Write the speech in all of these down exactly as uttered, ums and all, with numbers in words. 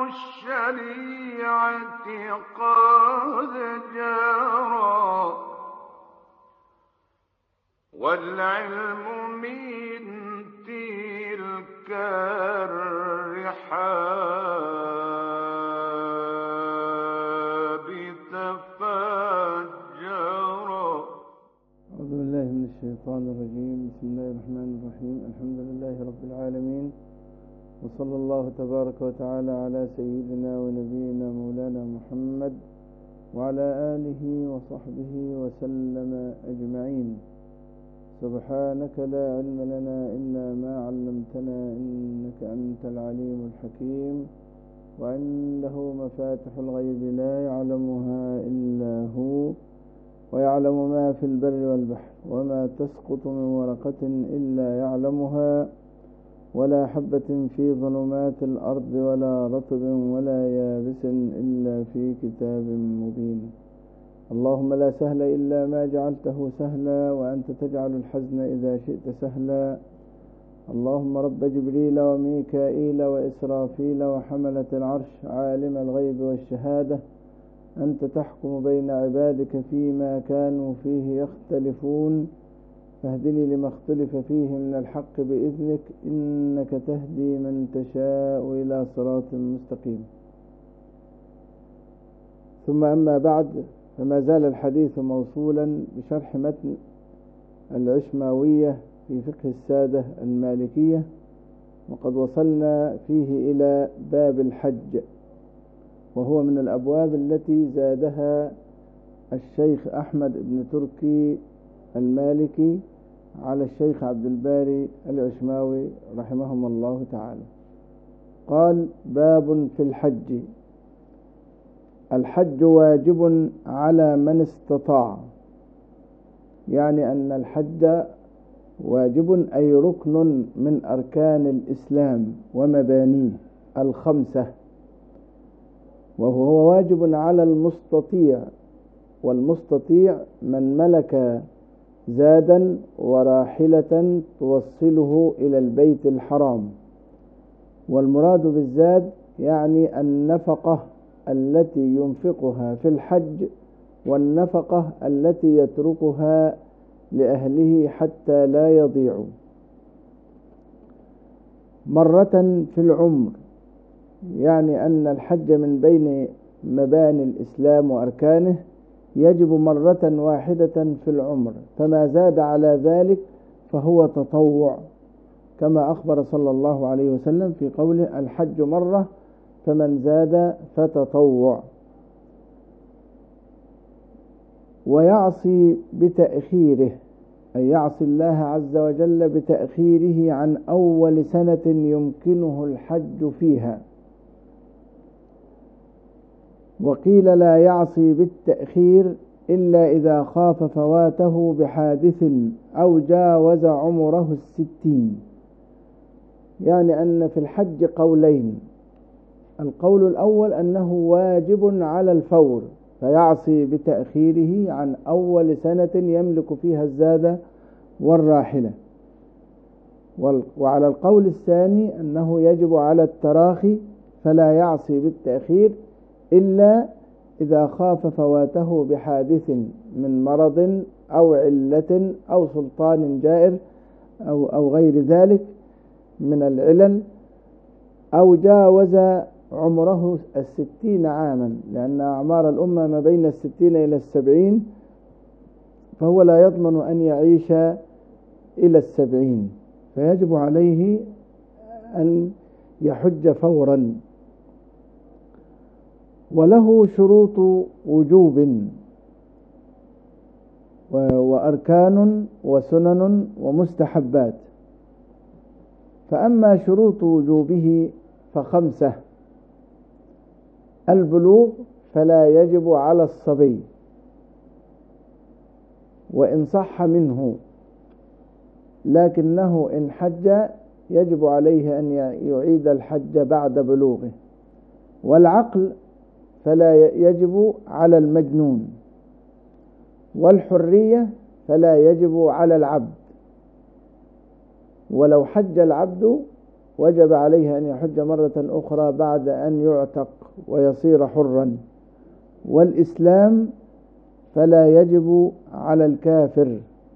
الشريعة قد جرى، والعلم من تلك الرحاب تفجرا. أعوذ بالله من الشيطان الرجيم. بسم الله الرحمن الرحيم. الحمد لله رب العالمين، وصلى الله تبارك وتعالى على سيدنا ونبينا مولانا محمد وعلى آله وصحبه وسلم أجمعين. سبحانك لا علم لنا إلا ما علمتنا، إنك أنت العليم الحكيم. وعنده مفاتح الغيب لا يعلمها إلا هو، ويعلم ما في البر والبحر، وما تسقط من ورقة إلا يعلمها، ولا حبة في ظلمات الأرض ولا رطب ولا يابس إلا في كتاب مبين. اللهم لا سهل إلا ما جعلته سهلا، وأنت تجعل الحزن إذا شئت سهلا. اللهم رب جبريل وميكائيل وإسرافيل وحملة العرش، عالم الغيب والشهادة، أنت تحكم بين عبادك فيما كانوا فيه يختلفون، فاهدني لما اختلف فيه من الحق بإذنك، إنك تهدي من تشاء إلى صراط مستقيم. ثم أما بعد، فما زال الحديث موصولا بشرح متن العشماوية في فقه السادة المالكية، وقد وصلنا فيه إلى باب الحج، وهو من الأبواب التي زادها الشيخ أحمد بن تركي المالكي على الشيخ عبد الباري العشماوي رحمهم الله تعالى. قال: باب في الحج. الحج واجب على من استطاع، يعني أن الحج واجب أي ركن من أركان الإسلام ومبانيه الخمسة، وهو واجب على المستطيع، والمستطيع من ملك زادا وراحلة توصله إلى البيت الحرام. والمراد بالزاد يعني النفقة التي ينفقها في الحج، والنفقة التي يتركها لأهله حتى لا يضيعوا. مرة في العمر، يعني أن الحج من بين مباني الإسلام وأركانه يجب مرة واحدة في العمر، فما زاد على ذلك فهو تطوع، كما أخبر صلى الله عليه وسلم في قوله: الحج مرة فمن زاد فتطوع. ويعصي بتأخيره، أي يعصي الله عز وجل بتأخيره عن أول سنة يمكنه الحج فيها. وقيل لا يعصي بالتأخير إلا إذا خاف فواته بحادث أو جاوز عمره الستين. يعني أن في الحج قولين: القول الأول أنه واجب على الفور، فيعصي بتأخيره عن أول سنة يملك فيها الزاد والراحلة. وعلى القول الثاني أنه يجب على التراخي، فلا يعصي بالتأخير إلا إذا خاف فواته بحادث من مرض أو علة أو سلطان جائر أو, أو غير ذلك من العلل، أو جاوز عمره الستين عاما، لأن أعمار الأمة ما بين الستين إلى السبعين، فهو لا يضمن أن يعيش إلى السبعين، فيجب عليه أن يحج فورا. وله شروط وجوب وأركان وسنن ومستحبات. فأما شروط وجوبه فخمسة: البلوغ، فلا يجب على الصبي، وإن صح منه، لكنه إن حج يجب عليه أن يعيد الحج بعد بلوغه. والعقل، فلا يجب على المجنون. والحرية، فلا يجب على العبد، ولو حج العبد وجب عليه أن يحج مرة أخرى بعد أن يعتق ويصير حرا. والإسلام فلا يجب على الكافر.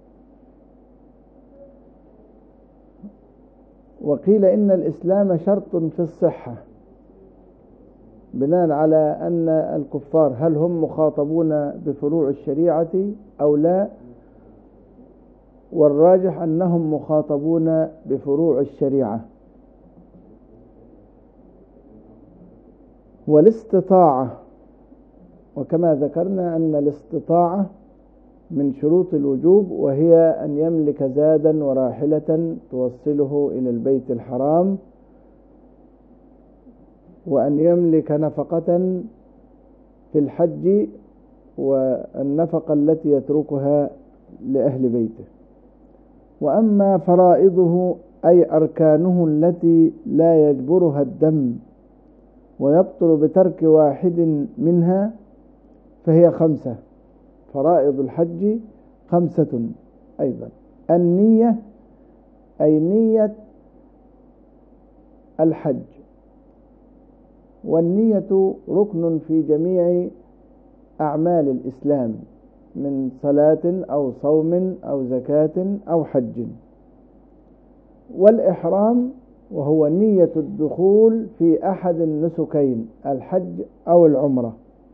وقيل إن الإسلام شرط في الصحة، بناء على أن الكفار هل هم مخاطبون بفروع الشريعة أو لا، والراجح أنهم مخاطبون بفروع الشريعة. والاستطاعة، وكما ذكرنا أن الاستطاعة من شروط الوجوب، وهي أن يملك زادا وراحلة توصله إلى البيت الحرام، وأن يملك نفقة في الحج والنفقة التي يتركها لأهل بيته. وأما فرائضه أي أركانه التي لا يجبرها الدم ويبطل بترك واحد منها فهي خمسة. فرائض الحج خمسة أيضا: النية أي نية الحج، والنية ركن في جميع أعمال الإسلام من صلاة أو صوم أو زكاة أو حج. والإحرام وهو نية الدخول في أحد النسكين الحج أو العمرة.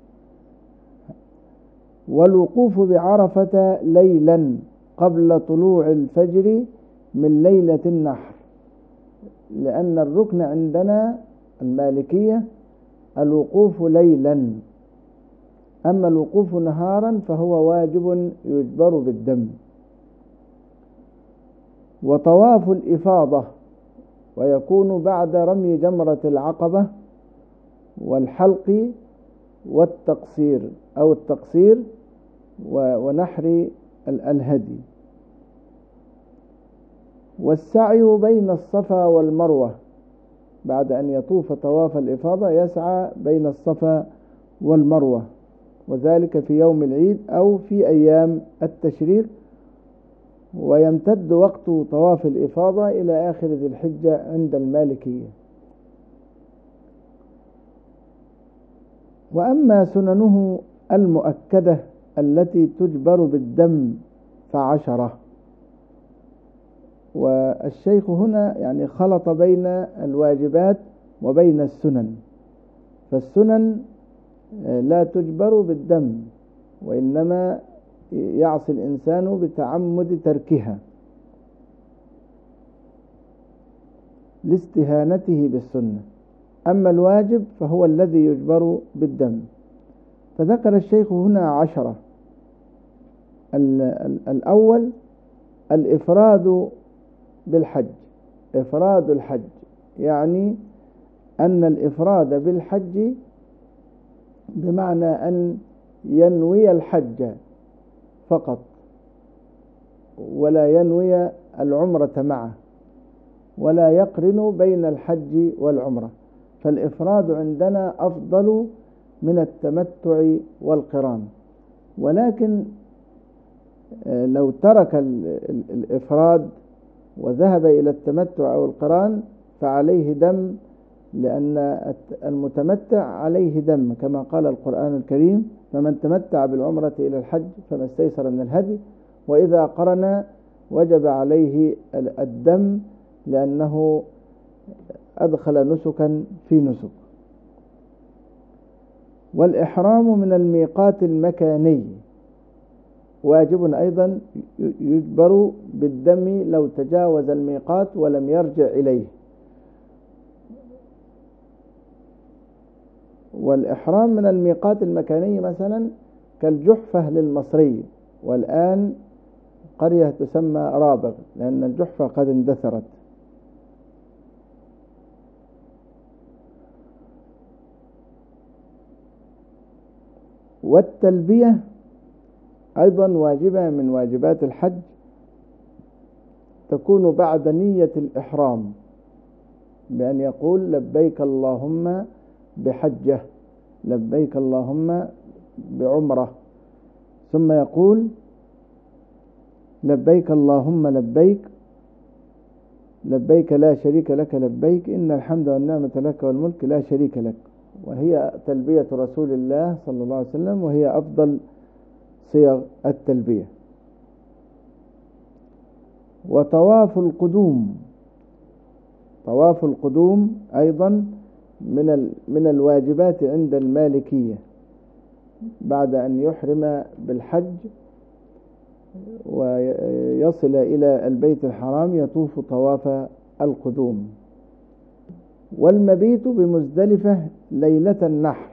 والوقوف بعرفة ليلا قبل طلوع الفجر من ليلة النحر، لأن الركن عندنا المالكية الوقوف ليلا، أما الوقوف نهارا فهو واجب يجبر بالدم. وطواف الإفاضة ويكون بعد رمي جمرة العقبة والحلق والتقصير أو التقصير ونحر الهدي. والسعي بين الصفا والمروة، بعد أن يطوف طواف الإفاضة يسعى بين الصفا والمروة، وذلك في يوم العيد أو في أيام التشريق. ويمتد وقت طواف الإفاضة إلى آخر ذي الحجة عند المالكية. وأما سننه المؤكدة التي تجبر بالدم فعشرة. والشيخ هنا يعني خلط بين الواجبات وبين السنن، فالسنن لا تجبر بالدم، وإنما يعصي الإنسان بتعمد تركها لاستهانته بالسنة. أما الواجب فهو الذي يجبر بالدم. فذكر الشيخ هنا عشرة. الأول الإفراد بالحج. إفراد الحج يعني أن الإفراد بالحج بمعنى أن ينوي الحج فقط ولا ينوي العمرة معه، ولا يقرن بين الحج والعمرة. فالإفراد عندنا أفضل من التمتع والقران. ولكن لو ترك الإفراد وذهب إلى التمتع أو القران فعليه دم، لأن المتمتع عليه دم، كما قال القرآن الكريم: فمن تمتع بالعمرة إلى الحج فما استيسر من الهدي. وإذا قرن وجب عليه الدم، لأنه أدخل نسكا في نسك. والإحرام من الميقات المكاني واجب أيضا يجبر بالدم لو تجاوز الميقات ولم يرجع إليه. والإحرام من الميقات المكاني مثلا كالجحفة للمصري، والآن قرية تسمى رابغ لأن الجحفة قد اندثرت. والتلبية أيضا واجبة من واجبات الحج، تكون بعد نية الإحرام بأن يقول: لبيك اللهم بحجة، لبيك اللهم بعمرة، ثم يقول: لبيك اللهم لبيك لبيك لا شريك لك لبيك إن الحمد والنعمة لك والملك لا شريك لك، وهي تلبية رسول الله صلى الله عليه وسلم، وهي أفضل صيغ التلبية. وطواف القدوم، طواف القدوم أيضا من من الواجبات عند المالكية، بعد أن يحرم بالحج ويصل إلى البيت الحرام يطوف طواف القدوم. والمبيت بمزدلفة ليلة النحر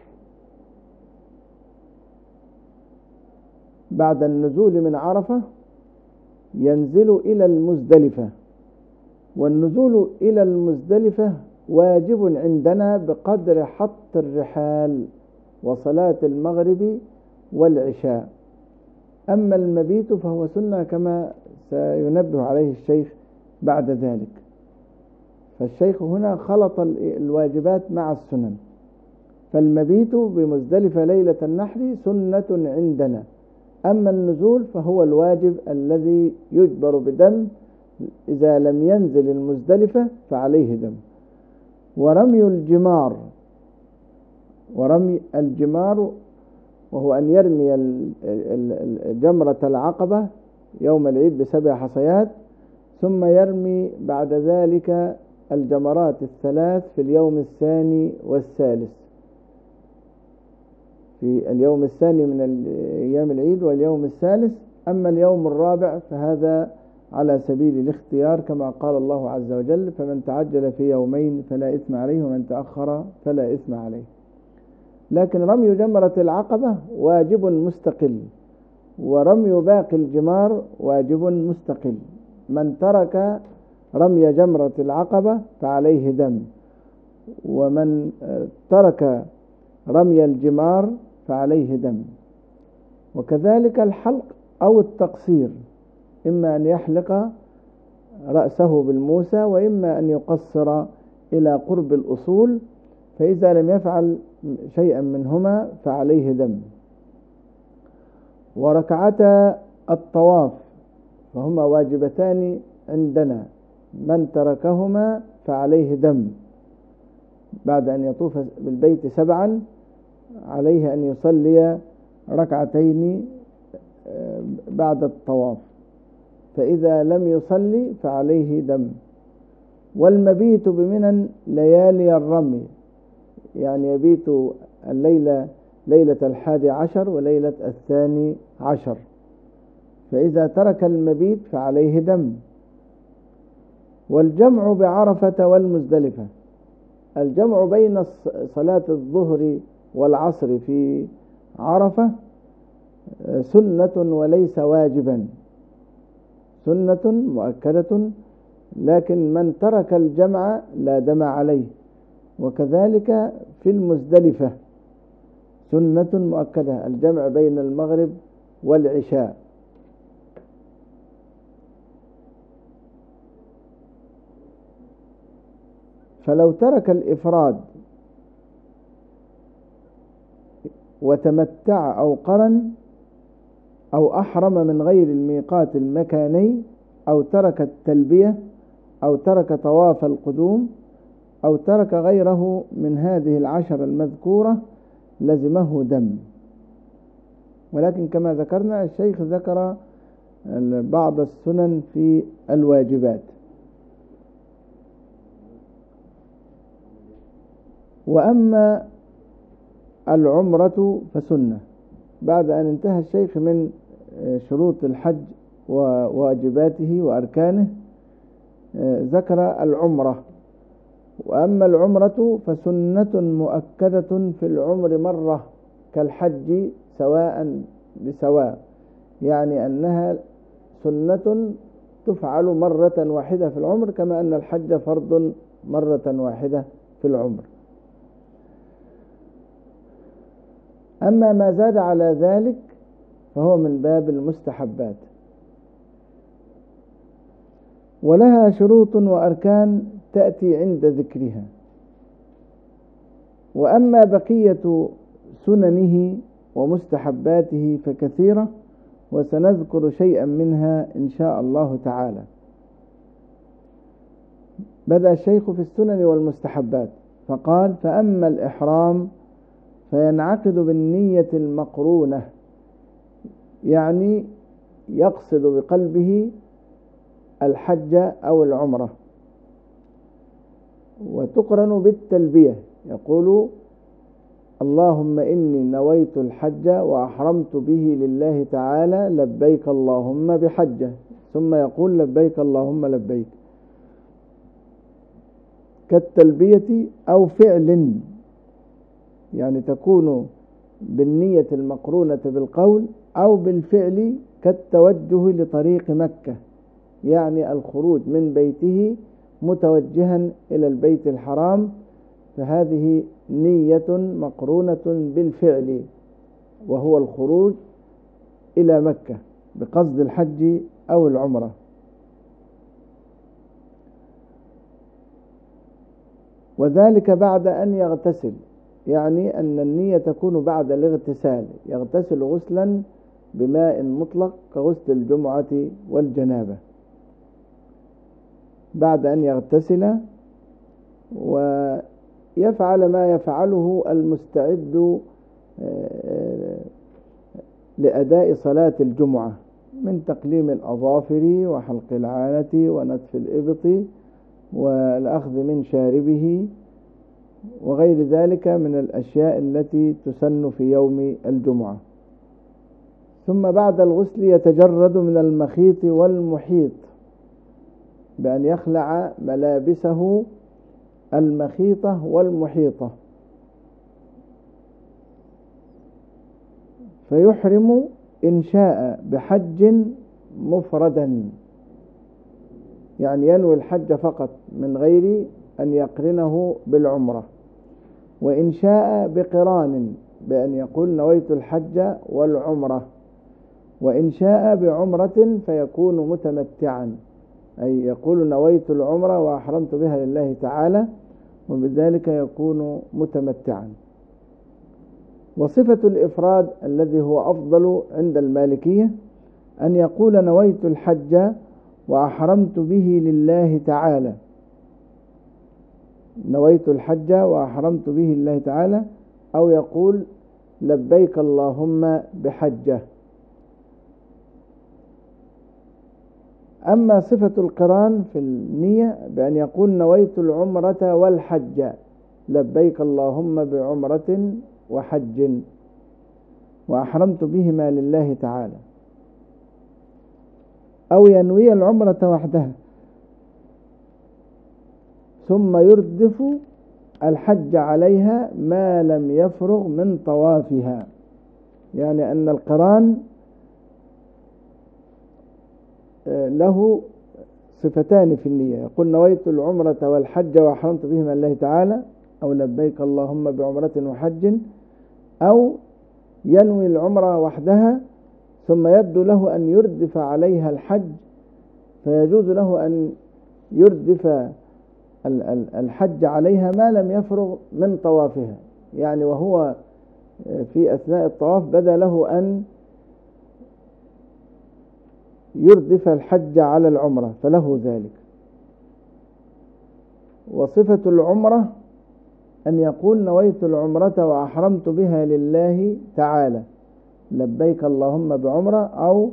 بعد النزول من عرفة ينزل إلى المزدلفة، والنزول إلى المزدلفة واجب عندنا بقدر حط الرحال وصلاة المغرب والعشاء. أما المبيت فهو سنة كما سينبه عليه الشيخ بعد ذلك. فالشيخ هنا خلط الواجبات مع السنن، فالمبيت بمزدلفة ليلة النحر سنة عندنا، أما النزول فهو الواجب الذي يجبر بدم، إذا لم ينزل المزدلفة فعليه دم. ورمي الجمار، ورمي الجمار وهو أن يرمي جمرة العقبة يوم العيد بسبع حصيات، ثم يرمي بعد ذلك الجمرات الثلاث في اليوم الثاني والثالث، في اليوم الثاني من أيام العيد واليوم الثالث. أما اليوم الرابع فهذا على سبيل الاختيار كما قال الله عز وجل: فمن تعجل في يومين فلا إثم عليه ومن تأخر فلا إثم عليه. لكن رمي جمرة العقبة واجب مستقل، ورمي باقي الجمار واجب مستقل. من ترك رمي جمرة العقبة فعليه دم، ومن ترك رمي الجمار فعليه دم. وكذلك الحلق أو التقصير، إما أن يحلق رأسه بالموسى وإما أن يقصر إلى قرب الأصول، فإذا لم يفعل شيئا منهما فعليه دم. وركعتا الطواف فهما واجبتان عندنا، من تركهما فعليه دم. بعد أن يطوف بالبيت سبعا عليه أن يصلي ركعتين بعد الطواف، فإذا لم يصلي فعليه دم. والمبيت بمنى ليالي الرمي، يعني يبيت الليلة ليلة الحادي عشر وليلة الثاني عشر، فإذا ترك المبيت فعليه دم. والجمع بعرفة والمزدلفة، الجمع بين صلاة الظهر والعصر في عرفة سنة وليس واجبا، سنة مؤكدة، لكن من ترك الجمع لا دم عليه. وكذلك في المزدلفة سنة مؤكدة، الجمع بين المغرب والعشاء. فلو ترك الإفراد وتمتع أو قرن أو أحرم من غير الميقات المكاني، أو ترك التلبية، أو ترك طواف القدوم، أو ترك غيره من هذه العشر المذكورة لزمه دم. ولكن كما ذكرنا الشيخ ذكر بعض السنن في الواجبات. وأما العمرة فسنة. بعد أن انتهى الشيخ من شروط الحج وواجباته وأركانه ذكر العمرة. وأما العمرة فسنة مؤكدة في العمر مرة كالحج سواء بسواء، يعني أنها سنة تفعل مرة واحدة في العمر، كما أن الحج فرض مرة واحدة في العمر. أما ما زاد على ذلك فهو من باب المستحبات. ولها شروط وأركان تأتي عند ذكرها. وأما بقية سننه ومستحباته فكثيرة، وسنذكر شيئا منها إن شاء الله تعالى. بدأ الشيخ في السنن والمستحبات فقال: فأما الإحرام فينعقد بالنية المقرونة، يعني يقصد بقلبه الحج أو العمرة، وتقرن بالتلبية، يقول: اللهم إني نويت الحج وأحرمت به لله تعالى، لبيك اللهم بحجة، ثم يقول: لبيك اللهم لبيك، كالتلبية أو فعل، يعني تكون بالنية المقرونة بالقول أو بالفعل، كالتوجه لطريق مكة، يعني الخروج من بيته متوجها إلى البيت الحرام، فهذه نية مقرونة بالفعل، وهو الخروج إلى مكة بقصد الحج أو العمرة. وذلك بعد أن يغتسل، يعني أن النية تكون بعد الاغتسال، يغتسل غسلا بماء مطلق كغسل الجمعة والجنابة، بعد أن يغتسل ويفعل ما يفعله المستعد لأداء صلاة الجمعة من تقليم الأظافر وحلق العانة ونتف الإبط والأخذ من شاربه وغير ذلك من الأشياء التي تسن في يوم الجمعة. ثم بعد الغسل يتجرد من المخيط والمحيط بأن يخلع ملابسه المخيطة والمحيطة، فيحرم إن شاء بحج مفردا، يعني ينوي الحج فقط من غير أن يقرنه بالعمرة، وإن شاء بقران بأن يقول: نويت الحج والعمرة، وإن شاء بعمرة فيكون متمتعا، أي يقول: نويت العمرة وأحرمت بها لله تعالى، وبذلك يكون متمتعا. وصفة الإفراد الذي هو أفضل عند المالكية أن يقول: نويت الحج وأحرمت به لله تعالى، نويت الحج وأحرمت به لله تعالى، أو يقول: لبيك اللهم بحجة. أما صفة القران في النية بأن يقول: نويت العمرة والحج، لبيك اللهم بعمرة وحج، وأحرمت بهما لله تعالى، أو ينوي العمرة وحدها ثم يردف الحج عليها ما لم يفرغ من طوافها، يعني أن القران له صفتان في النية، يقول: نويت العمرة والحج وأحرمت بهما لله تعالى، أو لبيك اللهم بعمرة وحج، أو ينوي العمرة وحدها ثم يبدو له أن يردف عليها الحج، فيجوز له أن يردف الحج عليها ما لم يفرغ من طوافها، يعني وهو في أثناء الطواف بدا له أن يردف الحج على العمرة، فله ذلك. وصفة العمرة أن يقول: نويت العمرة وأحرمت بها لله تعالى، لبيك اللهم بعمرة، أو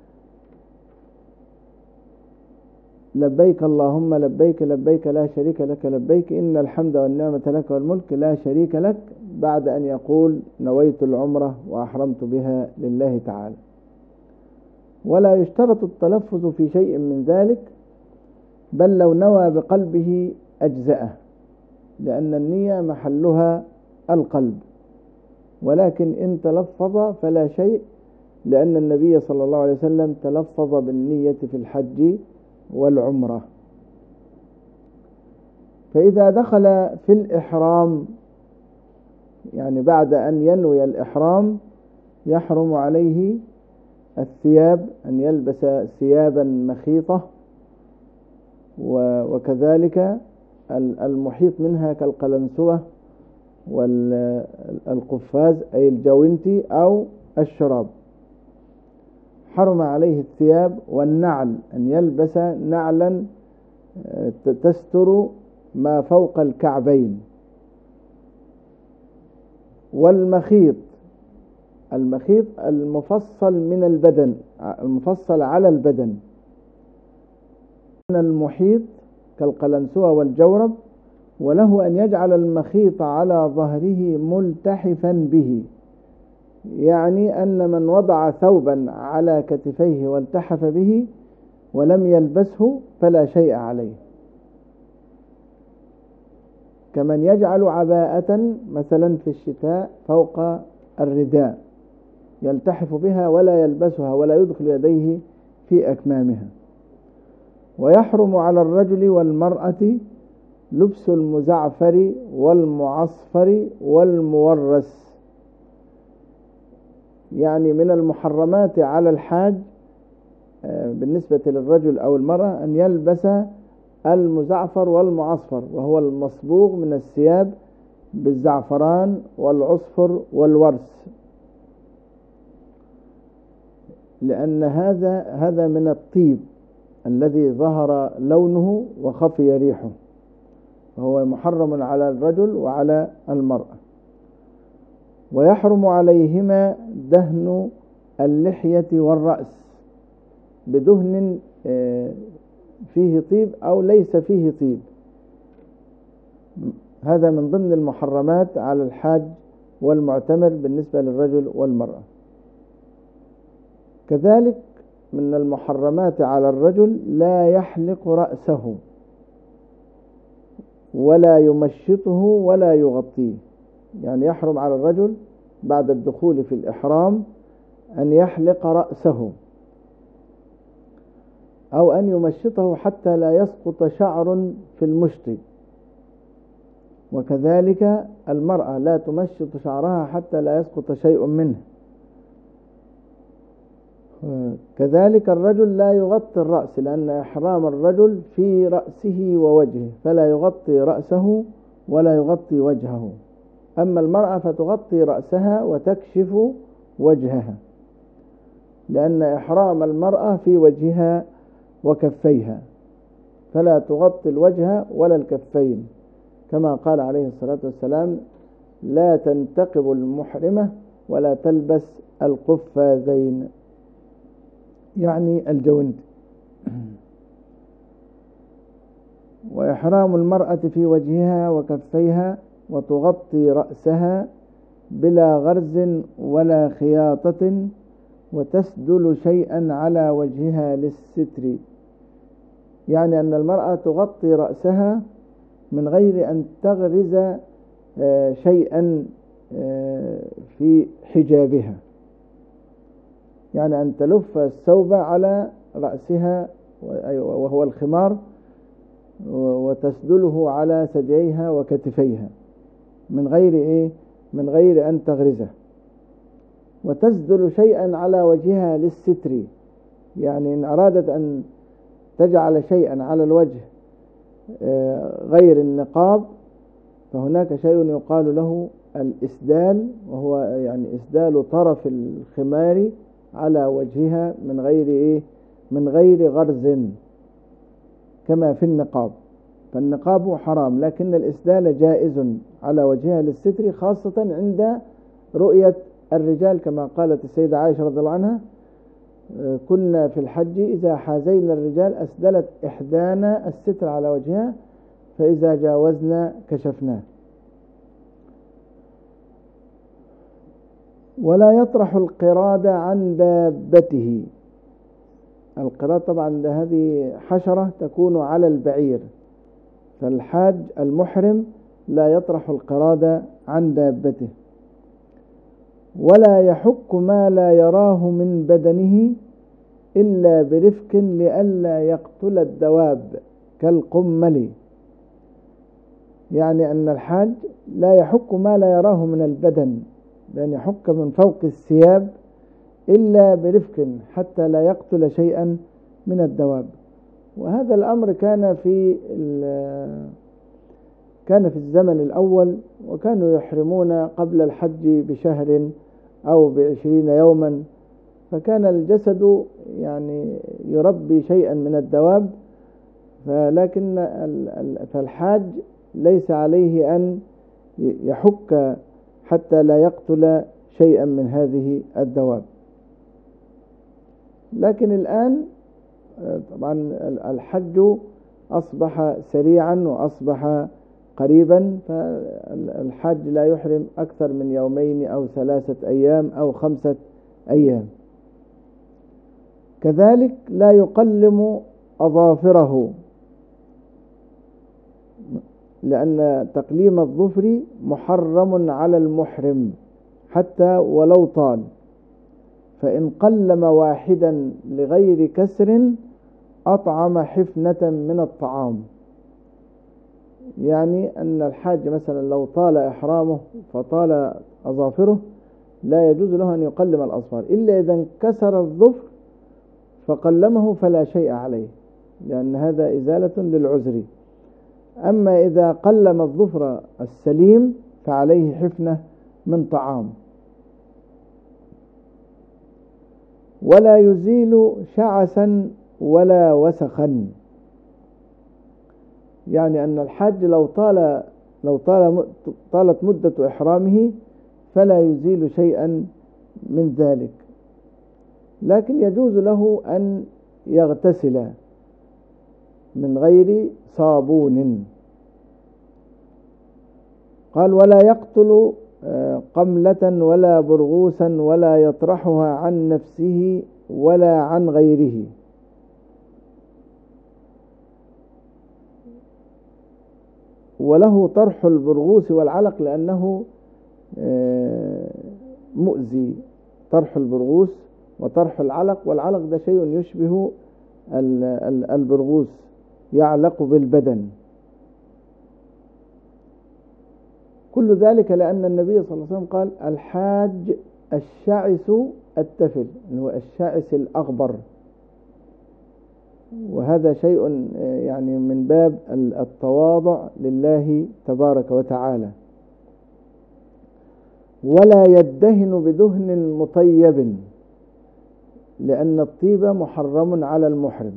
لبيك اللهم لبيك لبيك لا شريك لك لبيك إن الحمد والنعمة لك والملك لا شريك لك، بعد أن يقول: نويت العمرة وأحرمت بها لله تعالى. ولا يشترط التلفظ في شيء من ذلك، بل لو نوى بقلبه أجزأه، لأن النية محلها القلب، ولكن إن تلفظ فلا شيء، لأن النبي صلى الله عليه وسلم تلفظ بالنية في الحج والعمرة. فإذا دخل في الإحرام، يعني بعد أن ينوي الإحرام، يحرم عليه الثياب، أن يلبس ثيابا مخيطة، وكذلك المحيط منها كالقلنسوة والقفاز أي الجوانتي أو الشراب. حرم عليه الثياب والنعل، أن يلبس نعلا تستر ما فوق الكعبين. والمخيط، المخيط المفصل من البدن، المفصل على البدن. المحيط كالقلنسوة والجورب، وله أن يجعل المخيط على ظهره ملتحفا به، يعني أن من وضع ثوبا على كتفيه والتحف به ولم يلبسه فلا شيء عليه، كمن يجعل عباءة مثلا في الشتاء فوق الرداء يلتحف بها ولا يلبسها ولا يدخل يديه في أكمامها. ويحرم على الرجل والمرأة لبس المزعفر والمعصفر والمورس، يعني من المحرمات على الحاج بالنسبة للرجل أو المرأة أن يلبس المزعفر والمعصفر، وهو المصبوغ من الثياب بالزعفران والعصفر والورس، لأن هذا هذا من الطيب الذي ظهر لونه وخفي ريحه، وهو محرم على الرجل وعلى المرأة. ويحرم عليهما دهن اللحية والرأس بدهن فيه طيب أو ليس فيه طيب، هذا من ضمن المحرمات على الحاج والمعتمر بالنسبة للرجل والمرأة. كذلك من المحرمات على الرجل لا يحلق رأسه ولا يمشطه ولا يغطيه، يعني يحرم على الرجل بعد الدخول في الإحرام أن يحلق رأسه أو أن يمشطه حتى لا يسقط شعر في المشط، وكذلك المرأة لا تمشط شعرها حتى لا يسقط شيء منه. كذلك الرجل لا يغطي الرأس، لأن إحرام الرجل في رأسه ووجهه، فلا يغطي رأسه ولا يغطي وجهه. أما المرأة فتغطي رأسها وتكشف وجهها، لأن إحرام المرأة في وجهها وكفيها، فلا تغطي الوجه ولا الكفين، كما قال عليه الصلاة والسلام: لا تنتقب المحرمة ولا تلبس القفازين، يعني الجوند. وإحرام المرأة في وجهها وكفيها وتغطي رأسها بلا غرز ولا خياطة، وتسدل شيئا على وجهها للستر، يعني أن المرأة تغطي رأسها من غير أن تغرز شيئا في حجابها، يعني أن تلف الثوب على رأسها وهو الخمار وتسدله على ثدييها وكتفيها من غير إيه؟ من غير أن تغرزه. وتسدل شيئا على وجهها للستر، يعني إن أرادت أن تجعل شيئا على الوجه غير النقاب فهناك شيء يقال له الإسدال، وهو يعني إسدال طرف الخمار على وجهها من غير إيه؟ من غير غرز كما في النقاب. فالنقاب حرام، لكن الإسدال جائز على وجهها للستر، خاصة عند رؤية الرجال، كما قالت السيدة عائشة رضي الله عنها: كنا في الحج إذا حازينا الرجال أسدلت إحدانا الستر على وجهها، فإذا جاوزنا كشفناه. ولا يطرح القراد عن دابته. القراد طبعا هذه حشرة تكون على البعير، فالحاج المحرم لا يطرح القراد عن دابته. ولا يحك ما لا يراه من بدنه إلا برفق لئلا يقتل الدواب كالقمل، يعني أن الحاج لا يحك ما لا يراه من البدن، بأن يحك من فوق الثياب إلا برفق حتى لا يقتل شيئا من الدواب. وهذا الأمر كان في كان في الزمن الأول، وكانوا يحرمون قبل الحج بشهر أو بعشرين يوما، فكان الجسد يعني يربي شيئا من الدواب، فلكن فالحاج ليس عليه أن يحك حتى لا يقتل شيئا من هذه الدواب. لكن الآن طبعا الحج أصبح سريعا وأصبح قريبا، فالحاج لا يحرم أكثر من يومين أو ثلاثة أيام أو خمسة أيام. كذلك لا يقلم أظافره، لأن تقليم الظفر محرم على المحرم حتى ولو طال، فإن قلم واحدا لغير كسر أطعم حفنة من الطعام. يعني أن الحاج مثلا لو طال إحرامه فطال أظافره لا يجوز له أن يقلم الأظفار، إلا إذا انكسر الظفر فقلمه فلا شيء عليه، لأن هذا إزالة للعذر. أما إذا قلم الظفر السليم فعليه حفنة من طعام. ولا يزيل شعثا ولا وسخا، يعني أن الحاج لو طال لو طال طالت مدة إحرامه فلا يزيل شيئا من ذلك، لكن يجوز له أن يغتسل من غير صابون. قال: ولا يقتل قملة ولا برغوثا ولا يطرحها عن نفسه ولا عن غيره. وله طرح البرغوث والعلق لأنه مؤذي، طرح البرغوث وطرح العلق، والعلق ده شيء يشبه البرغوث يعلق بالبدن. كل ذلك لأن النبي صلى الله عليه وسلم قال: الحاج الشعث التفل، هو الشعث الأغبر، وهذا شيء يعني من باب التواضع لله تبارك وتعالى. ولا يدهن بدهن مطيب، لأن الطيب محرم على المحرم.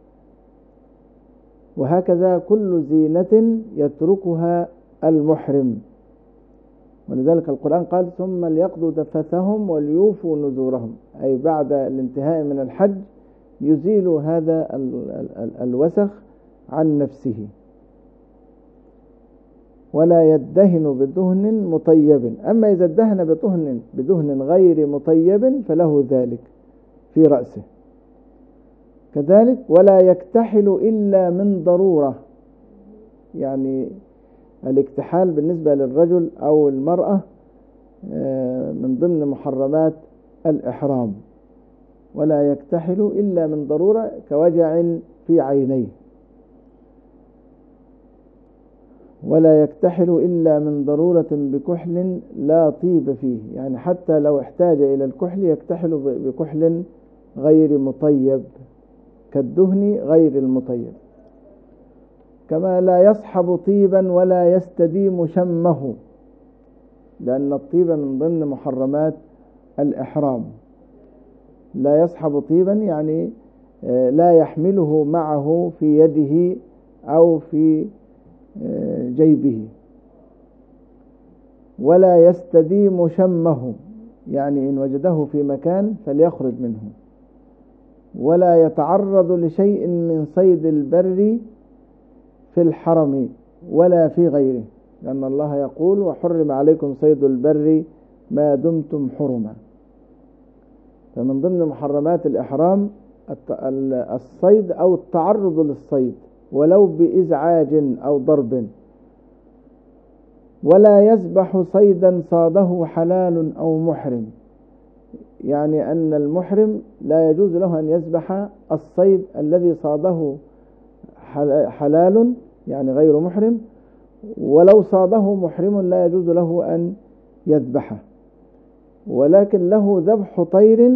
وهكذا كل زينة يتركها المحرم، ولذلك القرآن قال: ثم ليقضوا تفثهم وليوفوا نذورهم، أي بعد الانتهاء من الحج يزيل هذا الوسخ عن نفسه. ولا يدهن بدهن مطيب، أما إذا ادهن بدهن بدهن غير مطيب فله ذلك في رأسه. كذلك ولا يكتحل إلا من ضرورة، يعني الاكتحال بالنسبة للرجل أو المرأة من ضمن محرمات الإحرام. ولا يكتحل إلا من ضرورة كوجع في عينيه. ولا يكتحل إلا من ضرورة بكحل لا طيب فيه، يعني حتى لو احتاج إلى الكحل يكتحل بكحل غير مطيب كالدهن غير المطيب. كما لا يصحب طيبا ولا يستديم شمه، لأن الطيب من ضمن محرمات الإحرام. لا يصحب طيبا يعني لا يحمله معه في يده أو في جيبه. ولا يستديم شمه، يعني إن وجده في مكان فليخرج منه. ولا يتعرض لشيء من صيد البر في الحرم ولا في غيره، لأن الله يقول: وحرم عليكم صيد البر ما دمتم حرما. فمن ضمن محرمات الإحرام الصيد أو التعرض للصيد ولو بإزعاج أو ضرب. ولا يذبح صيدا صاده حلال أو محرم، يعني أن المحرم لا يجوز له أن يذبح الصيد الذي صاده حلال يعني غير محرم، ولو صاده محرم لا يجوز له أن يذبحه. ولكن له ذبح طير،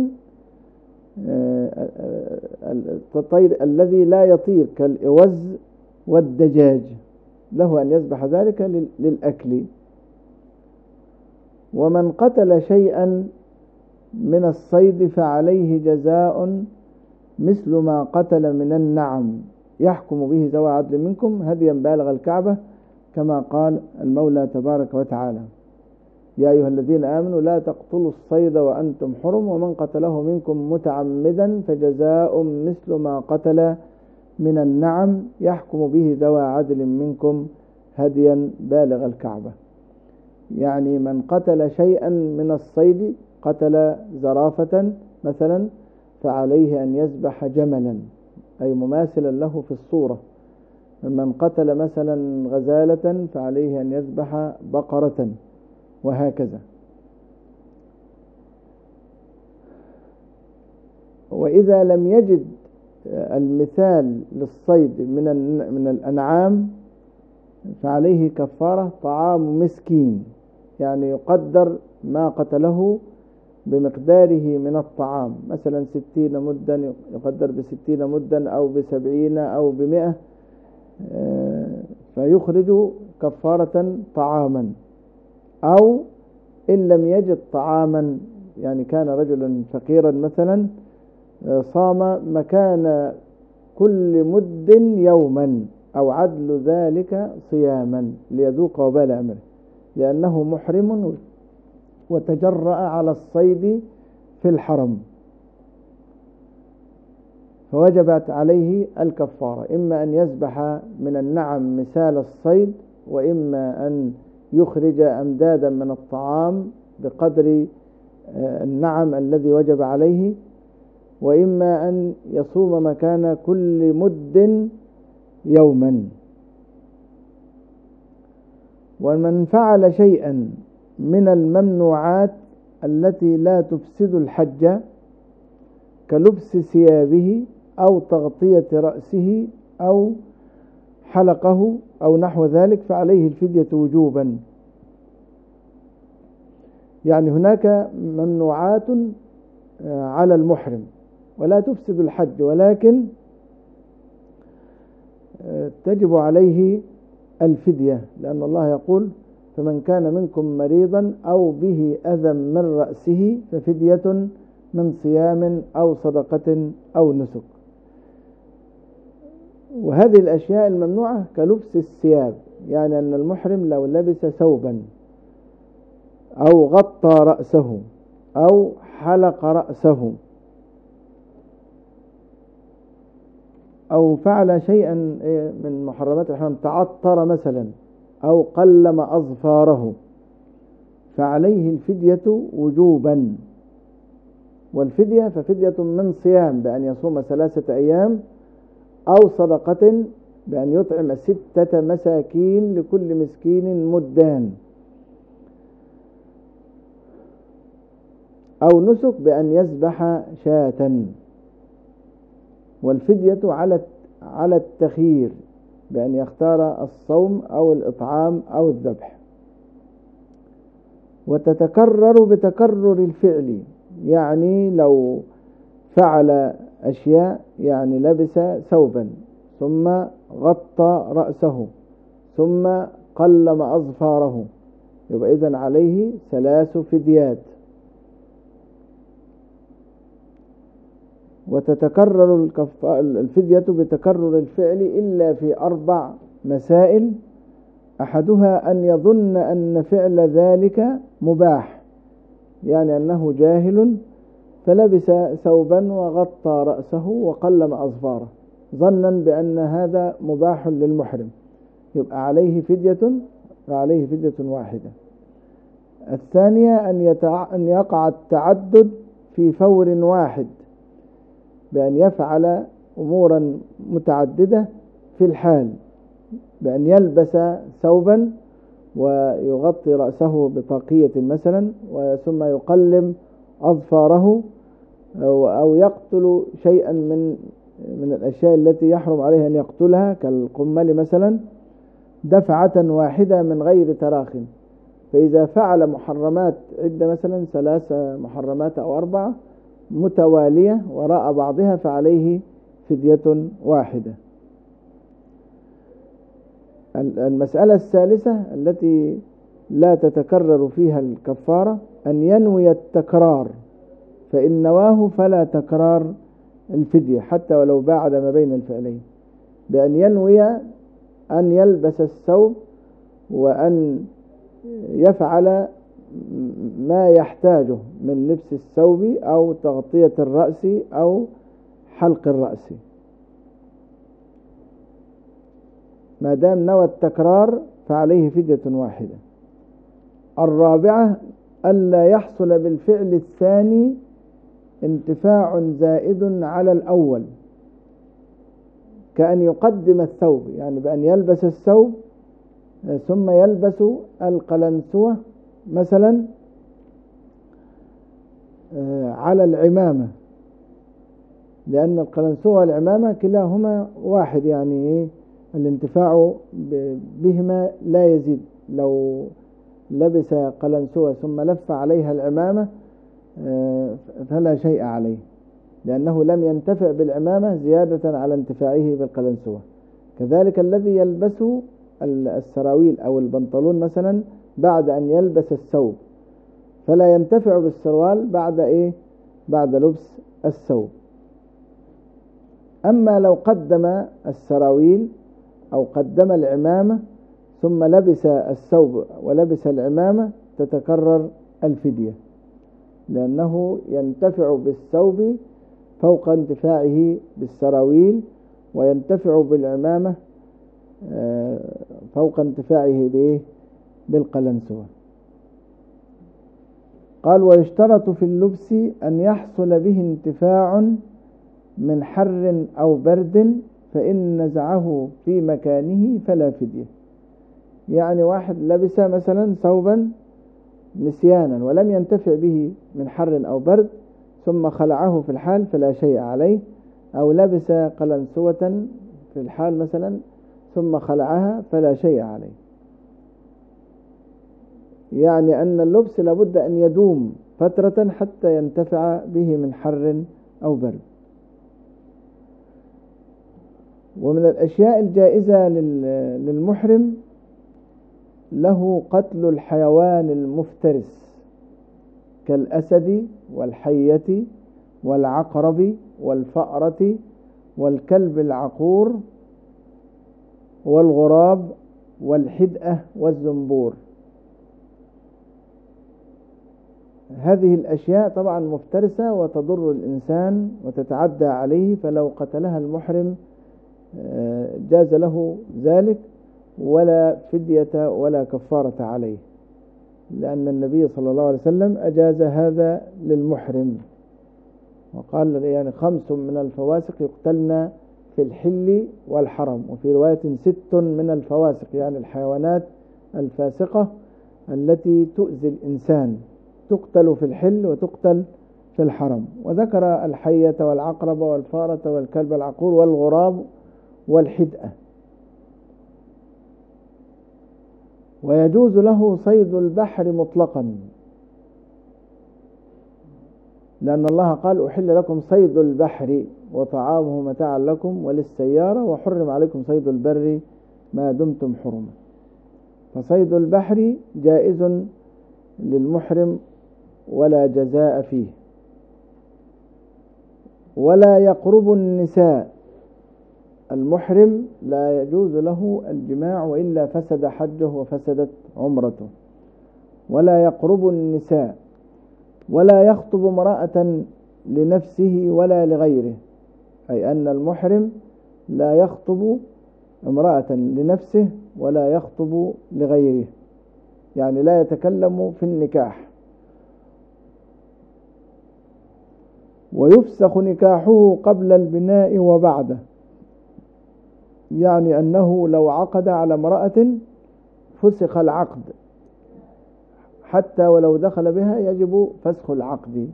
الطير الذي لا يطير كالإوز والدجاج، له أن يذبح ذلك للأكل. ومن قتل شيئا من الصيد فعليه جزاء مثل ما قتل من النعم، يحكم به ذوى عدل منكم هديا بالغ الكعبة، كما قال المولى تبارك وتعالى: يا أيها الذين آمنوا لا تقتلوا الصيد وأنتم حرم ومن قتله منكم متعمدا فجزاء مثل ما قتل من النعم يحكم به ذوى عدل منكم هديا بالغ الكعبة. يعني من قتل شيئا من الصيد، قتل زرافة مثلا، فعليه أن يذبح جملا، أي مماثلا له في الصورة. من قتل مثلا غزالة فعليه أن يذبح بقرة، وهكذا. وإذا لم يجد المثال للصيد من من الأنعام فعليه كفارة طعام مسكين، يعني يقدر ما قتله بمقداره من الطعام، مثلا ستين مدا، يقدر بستين مدا أو بسبعين أو بمئة، فيخرج كفارة طعاما. أو إن لم يجد طعاما، يعني كان رجلا فقيرا مثلا، صام مكان كل مد يوما أو عدل ذلك صياما ليذوق وبال أمره، لأنه محرم وتجرأ على الصيد في الحرم، فوجبت عليه الكفارة، إما أن يذبح من النعم مثال الصيد، وإما أن يخرج أمدادا من الطعام بقدر النعم الذي وجب عليه، وإما أن يصوم مكان كل مد يوما. ومن فعل شيئا من الممنوعات التي لا تفسد الحج كلبس ثيابه أو تغطية رأسه أو حلقه أو نحو ذلك فعليه الفدية وجوبا. يعني هناك ممنوعات على المحرم ولا تفسد الحج، ولكن تجب عليه الفدية، لأن الله يقول: فمن كان منكم مريضا أو به أذى من رأسه ففدية من صيام أو صدقة أو نسك. وهذه الأشياء الممنوعة كلبس الثياب، يعني أن المحرم لو لبس ثوبا أو غطى رأسه أو حلق رأسه أو فعل شيئا من محرمات الحرام، تعطر مثلا أو قلم أظفاره، فعليه الفدية وجوبا. والفدية ففدية من صيام بأن يصوم ثلاثة أيام، أو صدقة بأن يطعم ستة مساكين لكل مسكين مدان، أو نسك بأن يذبح شاة. والفدية على على التخيير بأن يختار الصوم أو الإطعام أو الذبح. وتتكرر بتكرر الفعل، يعني لو فعل أشياء، يعني لبس ثوبا ثم غطى رأسه ثم قلم أظفاره، يبقى إذن عليه ثلاث فديات. وتتكرر الفدية بتكرر الفعل إلا في أربع مسائل: أحدها أن يظن أن فعل ذلك مباح، يعني أنه جاهل فلبس ثوبا وغطى رأسه وقلم أظفاره ظنا بأن هذا مباح للمحرم، يبقى عليه فدية فعليه فدية واحدة. الثانية أن, يتع... أن يقع التعدد في فور واحد، بأن يفعل أمورا متعددة في الحال، بأن يلبس ثوبا ويغطي رأسه بطاقية مثلا، ثم يقلم أظفاره، أو يقتل شيئا من من الأشياء التي يحرم عليه أن يقتلها كالقمل مثلا، دفعة واحدة من غير تراخٍ. فإذا فعل محرمات عدة، مثلا ثلاث محرمات أو أربعة متوالية وراء بعضها، فعليه فدية واحدة. المسألة الثالثة التي لا تتكرر فيها الكفارة أن ينوي التكرار، فإن نواه فلا تكرار الفدية حتى ولو باعد ما بين الفعلين. بأن ينوي أن يلبس الثوب وأن يفعل ما يحتاجه من لبس الثوب أو تغطية الرأس أو حلق الرأس، ما دام نوى التكرار فعليه فدية واحدة. الرابعة ألا يحصل بالفعل الثاني انتفاع زائد على الأول، كأن يقدم الثوب، يعني بأن يلبس الثوب ثم يلبس القلنسوة مثلا على العمامة، لأن القلنسوة والعمامة كلاهما واحد، يعني إيه الانتفاع بهما لا يزيد. لو لبس قلنسوة ثم لف عليها العمامة فلا شيء عليه، لأنه لم ينتفع بالعمامة زيادة على انتفاعه بالقلنسوة. كذلك الذي يلبس السراويل أو البنطلون مثلا بعد أن يلبس الثوب فلا ينتفع بالسروال بعد إيه بعد لبس الثوب. أما لو قدم السراويل أو قدم العمامة ثم لبس الثوب ولبس العمامة تتكرر الفدية، لأنه ينتفع بالثوب فوق انتفاعه بالسراويل، وينتفع بالعمامة فوق انتفاعه بالقلنسوة. قال: ويشترط في اللبس أن يحصل به انتفاع من حر أو برد، فإن نزعه في مكانه فلا فدية. يعني واحد لبس مثلا ثوبا نسيانا ولم ينتفع به من حر أو برد ثم خلعه في الحال فلا شيء عليه، أو لبس قلنسوة في الحال مثلا ثم خلعها فلا شيء عليه. يعني أن اللبس لابد أن يدوم فترة حتى ينتفع به من حر أو برد. ومن الأشياء الجائزة للمحرم له قتل الحيوان المفترس كالأسد والحية والعقرب والفأرة والكلب العقور والغراب والحدأة والزنبور. هذه الأشياء طبعا مفترسة وتضر الإنسان وتتعدى عليه، فلو قتلها المحرم جاز له ذلك ولا فدية ولا كفارة عليه، لأن النبي صلى الله عليه وسلم أجاز هذا للمحرم، وقال يعني خمس من الفواسق يقتلن في الحل والحرم، وفي رواية ست من الفواسق يعني الحيوانات الفاسقة التي تؤذي الإنسان تقتل في الحل وتقتل في الحرم. وذكر الحية والعقرب والفارة والكلب العقور والغراب والحدأة. ويجوز له صيد البحر مطلقا، لأن الله قال: أحل لكم صيد البحر وطعامه متاعا لكم وللسيارة وحرم عليكم صيد البر ما دمتم حرما. فصيد البحر جائز للمحرم ولا جزاء فيه. ولا يقرب النساء، المحرم لا يجوز له الجماع وإلا فسد حجه وفسدت عمرته. ولا يقرب النساء، ولا يخطب امرأة لنفسه ولا لغيره، أي أن المحرم لا يخطب امرأة لنفسه ولا يخطب لغيره، يعني لا يتكلم في النكاح. ويفسخ نكاحه قبل البناء وبعده، يعني أنه لو عقد على امرأة فسخ العقد، حتى ولو دخل بها يجب فسخ العقد.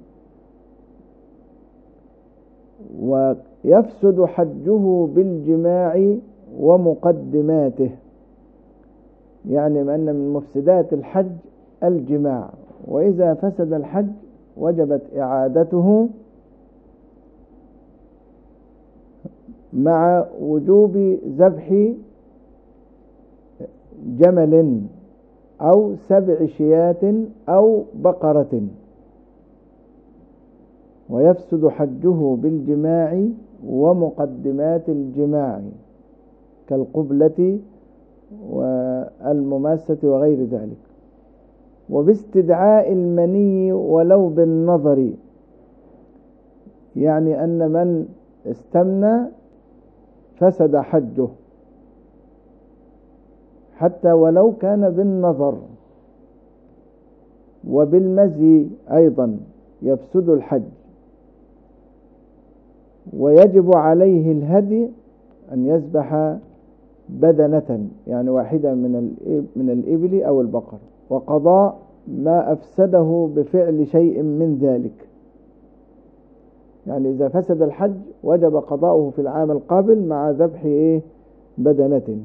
ويفسد حجه بالجماع ومقدماته، يعني أن من مفسدات الحج الجماع، وإذا فسد الحج وجبت إعادته مع وجوب ذبح جمل أو سبع شيات أو بقرة. ويفسد حجه بالجماع ومقدمات الجماع، كالقبلة والمماسة وغير ذلك. وباستدعاء المني ولو بالنظر، يعني أن من استمنى فسد حجه حتى ولو كان بالنظر. وبالمزي أيضا يفسد الحج، ويجب عليه الهدي أن يذبح بدنة، يعني واحدة من الإبل أو البقر، وقضاء ما أفسده بفعل شيء من ذلك. يعني إذا فسد الحج وجب قضاؤه في العام القابل مع ذبح إيه بدنة.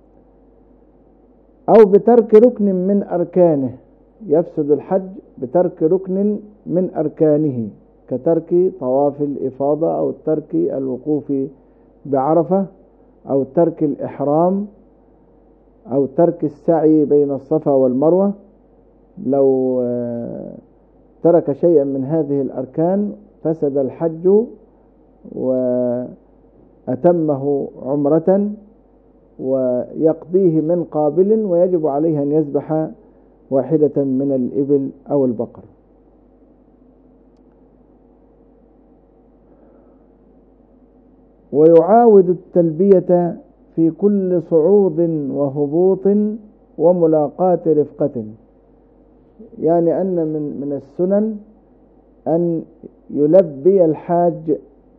أو بترك ركن من أركانه، يفسد الحج بترك ركن من أركانه، كترك طواف الإفاضة أو ترك الوقوف بعرفة أو ترك الإحرام أو ترك السعي بين الصفا والمروة. لو ترك شيئا من هذه الأركان فسد الحج وأتمه عمرة، ويقضيه من قابل، ويجب عليه أن يذبح واحدة من الإبل أو البقر. ويعاود التلبية في كل صعود وهبوط وملاقاة رفقة، يعني أن من من السنن أن يلبي الحاج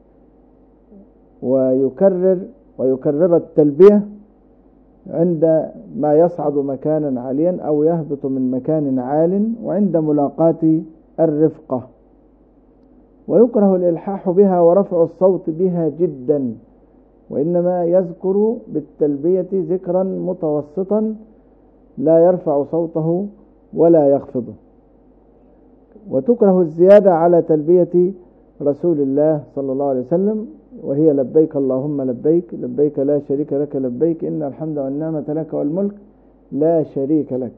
ويكرر ويكرر التلبية عند ما يصعد مكانا عاليا أو يهبط من مكان عال، وعند ملاقاة الرفقة. ويكره الإلحاح بها ورفع الصوت بها جدا، وإنما يذكر بالتلبية ذكرا متوسطا لا يرفع صوته ولا يخفضه. وتكره الزيادة على تلبية رسول الله صلى الله عليه وسلم، وهي لبيك اللهم لبيك، لبيك لا شريك لك لبيك، إن الحمد والنعمة لك والملك لا شريك لك.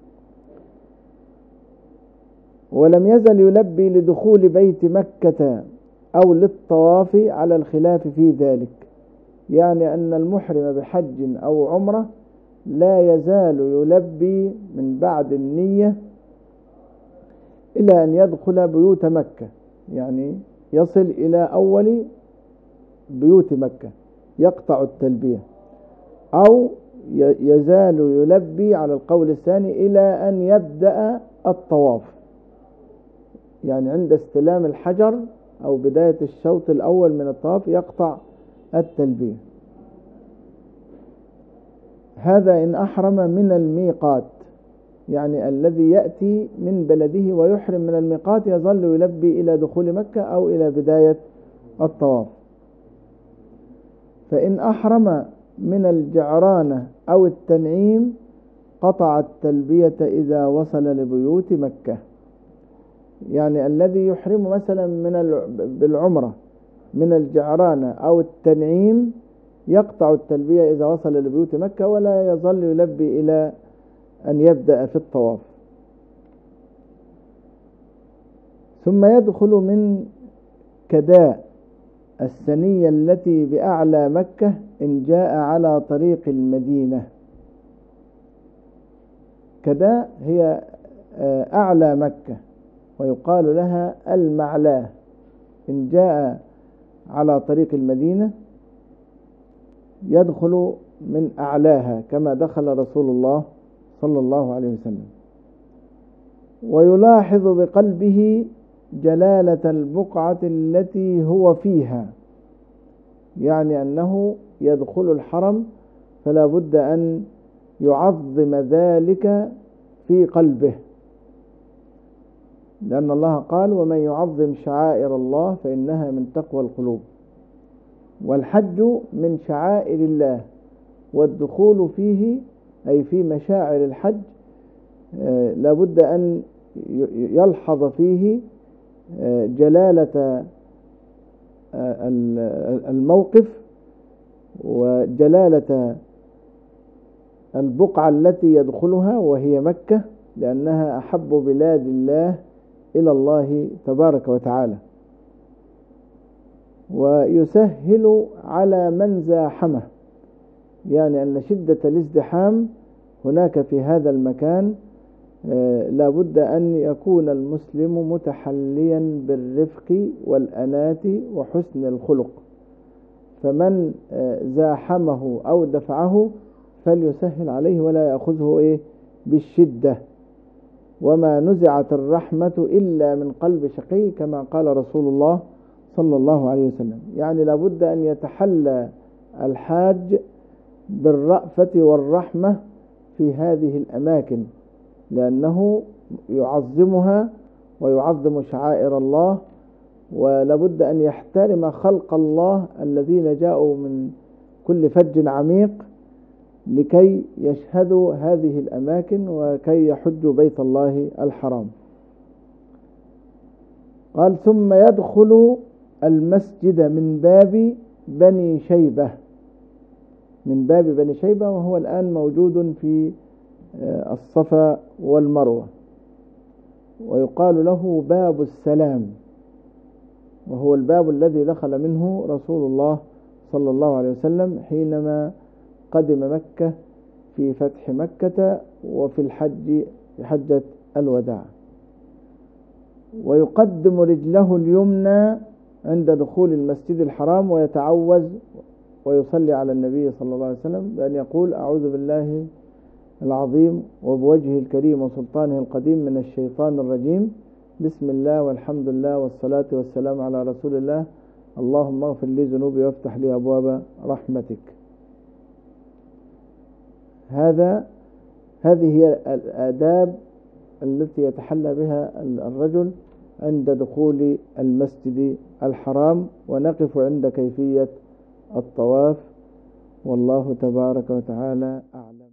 ولم يزل يلبي لدخول بيت مكة أو للطواف على الخلاف في ذلك، يعني أن المحرم بحج أو عمرة لا يزال يلبي من بعد النية إلى أن يدخل بيوت مكة، يعني يصل إلى أول بيوت مكة يقطع التلبية، أو يزال يلبي على القول الثاني إلى أن يبدأ الطواف، يعني عند استلام الحجر أو بداية الشوط الأول من الطواف يقطع التلبية. هذا إن أحرم من الميقات، يعني الذي يأتي من بلده ويحرم من الميقات يظل يلبي إلى دخول مكة أو إلى بداية الطواف. فإن أحرم من الجعرانة أو التنعيم قطع التلبية إذا وصل لبيوت مكة، يعني الذي يحرم مثلا من بالعمرة من الجعرانة أو التنعيم يقطع التلبية إذا وصل لبيوت مكة، ولا يظل يلبي إلى أن يبدأ في الطواف. ثم يدخل من كداء السنية التي بأعلى مكة إن جاء على طريق المدينة. كداء هي أعلى مكة، ويقال لها المعلاه. إن جاء على طريق المدينة يدخل من أعلاها كما دخل رسول الله صلى الله عليه وسلم. ويلاحظ بقلبه جلالة البقعة التي هو فيها، يعني أنه يدخل الحرم فلا بد أن يعظم ذلك في قلبه، لأن الله قال ومن يعظم شعائر الله فإنها من تقوى القلوب. والحج من شعائر الله، والدخول فيه أي في مشاعر الحج لا بد أن يلحظ فيه جلالة الموقف وجلالة البقعة التي يدخلها وهي مكة، لأنها أحب بلاد الله إلى الله تبارك وتعالى. ويسهل على من زاحمه، يعني أن شدة الازدحام هناك في هذا المكان لا بد أن يكون المسلم متحليا بالرفق والأنات وحسن الخلق، فمن زاحمه أو دفعه فليسهل عليه ولا يأخذه إيه بالشدة. وما نزعت الرحمة إلا من قلب شقي كما قال رسول الله صلى الله عليه وسلم. يعني لا بد أن يتحلى الحاج بالرأفة والرحمة في هذه الأماكن، لأنه يعظمها ويعظم شعائر الله، ولابد أن يحترم خلق الله الذين جاءوا من كل فج عميق لكي يشهدوا هذه الأماكن وكي يحجوا بيت الله الحرام. قال ثم يدخل المسجد من باب بني شيبة، من باب بني شيبة، وهو الآن موجود في الصفا والمروة، ويقال له باب السلام، وهو الباب الذي دخل منه رسول الله صلى الله عليه وسلم حينما قدم مكة في فتح مكة وفي الحج في حجة الوداع. ويقدم رجله اليمنى عند دخول المسجد الحرام ويتعوذ ويصلي على النبي صلى الله عليه وسلم بأن يقول أعوذ بالله العظيم وبوجهه الكريم وسلطانه القديم من الشيطان الرجيم، بسم الله والحمد لله والصلاة والسلام على رسول الله، اللهم اغفر لي ذنوبي وافتح لي أبواب رحمتك. هذا هذه هي الآداب التي يتحلى بها الرجل عند دخول المسجد الحرام. ونقف عند كيفية الطواف، والله تبارك وتعالى أعلم.